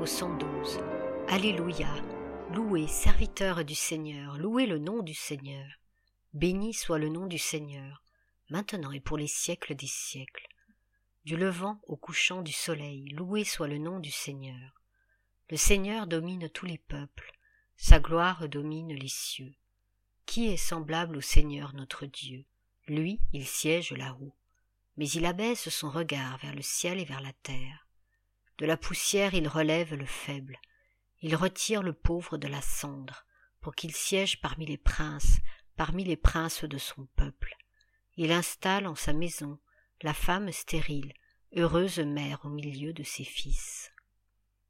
au 112. Alléluia. Louez, serviteurs du Seigneur, louez le nom du Seigneur. Béni soit le nom du Seigneur, maintenant et pour les siècles des siècles. Du levant au couchant du soleil, loué soit le nom du Seigneur. Le Seigneur domine tous les peuples, sa gloire domine les cieux. Qui est semblable au Seigneur notre Dieu? Lui, il siège là-haut, mais il abaisse son regard vers le ciel et vers la terre. De la poussière il relève le faible, il retire le pauvre de la cendre, pour qu'il siège parmi les princes de son peuple. Il installe en sa maison la femme stérile, heureuse mère au milieu de ses fils.